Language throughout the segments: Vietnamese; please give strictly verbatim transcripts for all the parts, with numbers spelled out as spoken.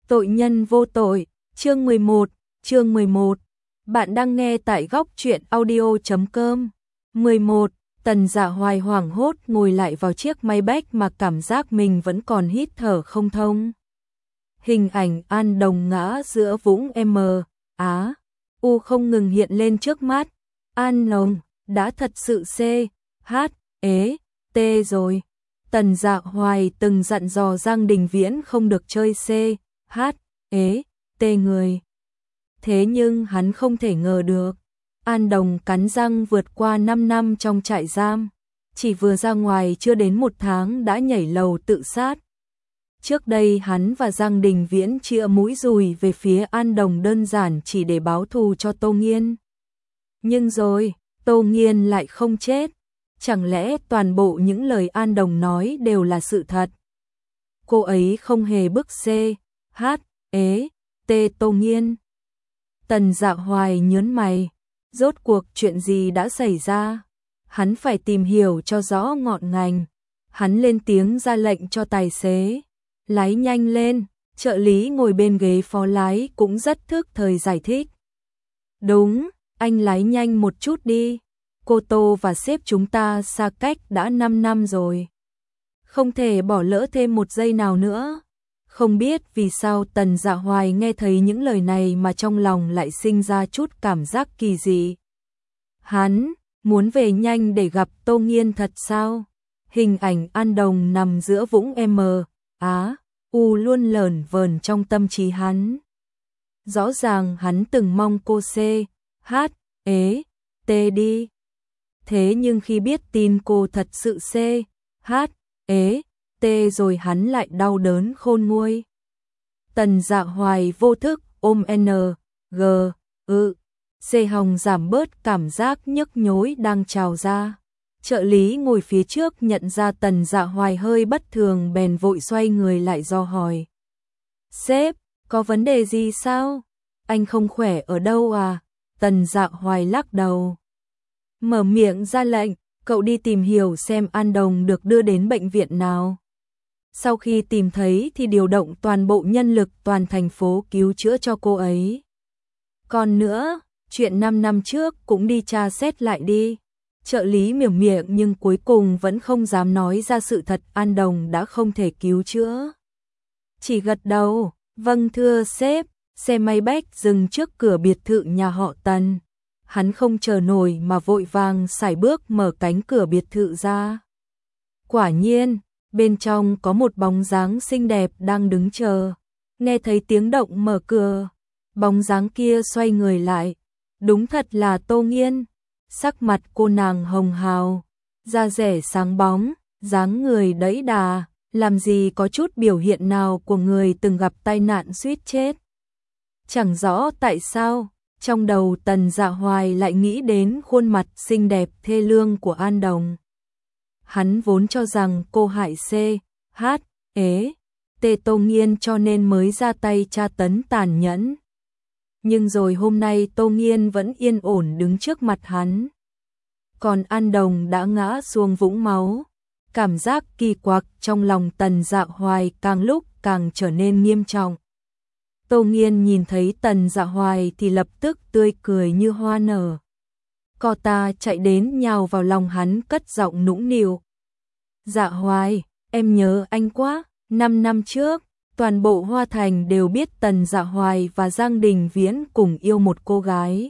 Tội nhân vô tội, chương mười một, chương mười một. Bạn đang nghe tại góc truyện audio chấm com. mười một. Tần Dạ Hoài hoảng hốt ngồi lại vào chiếc máy bách mà cảm giác mình vẫn còn hít thở không thông. Hình ảnh An Đồng ngã giữa vũng M, Á, U không ngừng hiện lên trước mắt. An Đồng đã thật sự C, H, ế, T rồi. Tần Dạ Hoài từng dặn dò Giang Đình Viễn không được chơi C, H, ế, T người. Thế nhưng hắn không thể ngờ được. An Đồng cắn răng vượt qua năm năm trong trại giam. Chỉ vừa ra ngoài chưa đến một tháng đã nhảy lầu tự sát. Trước đây hắn và Giang Đình Viễn chĩa mũi dùi về phía An Đồng đơn giản chỉ để báo thù cho Tô Nghiên. Nhưng rồi, Tô Nghiên lại không chết. Chẳng lẽ toàn bộ những lời An Đồng nói đều là sự thật? Cô ấy không hề bức C, H, ế, T Tô Nghiên. Tần Dạ Hoài nhớn mày. Rốt cuộc chuyện gì đã xảy ra? Hắn phải tìm hiểu cho rõ ngọn ngành. Hắn lên tiếng ra lệnh cho tài xế lái nhanh lên. Trợ lý ngồi bên ghế phó lái cũng rất thức thời giải thích. Đúng, anh lái nhanh một chút đi. Cô Tô và sếp chúng ta xa cách đã năm năm rồi. Không thể bỏ lỡ thêm một giây nào nữa. Không biết vì sao Tần Dạ Hoài nghe thấy những lời này mà trong lòng lại sinh ra chút cảm giác kỳ dị. Hắn muốn về nhanh để gặp Tô Nghiên thật sao? Hình ảnh An Đồng nằm giữa vũng M, Á, U luôn lởn vởn trong tâm trí hắn. Rõ ràng hắn từng mong cô C, H, ế, T đi. Thế nhưng khi biết tin cô thật sự C, H, ế, T rồi hắn lại đau đớn khôn nguôi. Tần Dạ Hoài vô thức ôm N, G, ư, C hồng giảm bớt cảm giác nhức nhối đang trào ra. Trợ lý ngồi phía trước nhận ra Tần Dạ Hoài hơi bất thường bèn vội xoay người lại do hỏi. Sếp, có vấn đề gì sao? Anh không khỏe ở đâu à? Tần Dạ Hoài lắc đầu. Mở miệng ra lệnh, cậu đi tìm hiểu xem An Đồng được đưa đến bệnh viện nào. Sau khi tìm thấy thì điều động toàn bộ nhân lực toàn thành phố cứu chữa cho cô ấy. Còn nữa, chuyện năm năm trước cũng đi tra xét lại đi. Trợ lý miểu miệng nhưng cuối cùng vẫn không dám nói ra sự thật An Đồng đã không thể cứu chữa. Chỉ gật đầu, vâng thưa sếp. Xe máy bách dừng trước cửa biệt thự nhà họ Tần. Hắn không chờ nổi mà vội vàng sải bước mở cánh cửa biệt thự ra. Quả nhiên, bên trong có một bóng dáng xinh đẹp đang đứng chờ. Nghe thấy tiếng động mở cửa, bóng dáng kia xoay người lại. Đúng thật là Tô Nghiên. Sắc mặt cô nàng hồng hào, da rẻ sáng bóng, dáng người đẫy đà, làm gì có chút biểu hiện nào của người từng gặp tai nạn suýt chết. Chẳng rõ tại sao, trong đầu Tần Dạ Hoài lại nghĩ đến khuôn mặt xinh đẹp thê lương của An Đồng. Hắn vốn cho rằng cô hại C, H, ế, T Tô Nghiên cho nên mới ra tay tra tấn tàn nhẫn. Nhưng rồi hôm nay Tô Nghiên vẫn yên ổn đứng trước mặt hắn. Còn An Đồng đã ngã xuống vũng máu. Cảm giác kỳ quặc trong lòng Tần Dạ Hoài càng lúc càng trở nên nghiêm trọng. Tô Nghiên nhìn thấy Tần Dạ Hoài thì lập tức tươi cười như hoa nở. Cô ta chạy đến nhào vào lòng hắn cất giọng nũng nịu. Dạ Hoài, em nhớ anh quá. Năm năm trước, toàn bộ Hoa Thành đều biết Tần Dạ Hoài và Giang Đình Viễn cùng yêu một cô gái.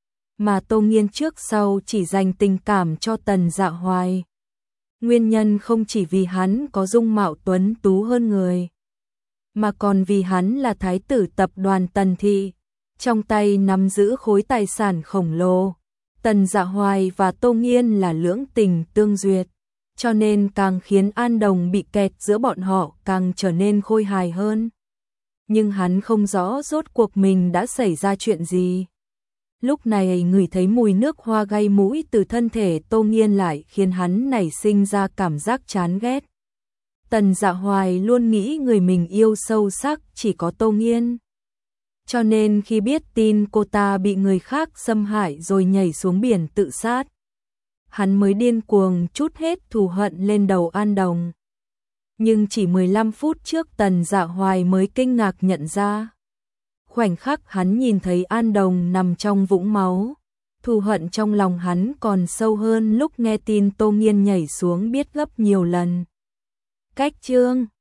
Mà Tô Nghiên trước sau chỉ dành tình cảm cho Tần Dạ Hoài. Nguyên nhân không chỉ vì hắn có dung mạo tuấn tú hơn người, mà còn vì hắn là thái tử tập đoàn Tần Thị, trong tay nắm giữ khối tài sản khổng lồ. Tần Dạ Hoài và Tô Nghiên là lưỡng tình tương duyệt, cho nên càng khiến An Đồng bị kẹt giữa bọn họ càng trở nên khôi hài hơn. Nhưng hắn không rõ rốt cuộc mình đã xảy ra chuyện gì. Lúc này ngửi thấy mùi nước hoa gây mũi từ thân thể Tô Nghiên lại khiến hắn nảy sinh ra cảm giác chán ghét. Tần Dạ Hoài luôn nghĩ người mình yêu sâu sắc chỉ có Tô Nghiên. Cho nên khi biết tin cô ta bị người khác xâm hại rồi nhảy xuống biển tự sát, hắn mới điên cuồng trút hết thù hận lên đầu An Đồng. nhưng chỉ mười lăm phút trước Tần Dạ Hoài mới kinh ngạc nhận ra. Khoảnh khắc hắn nhìn thấy An Đồng nằm trong vũng máu, thù hận trong lòng hắn còn sâu hơn lúc nghe tin Tô Nghiên nhảy xuống biết gấp nhiều lần. Cách chương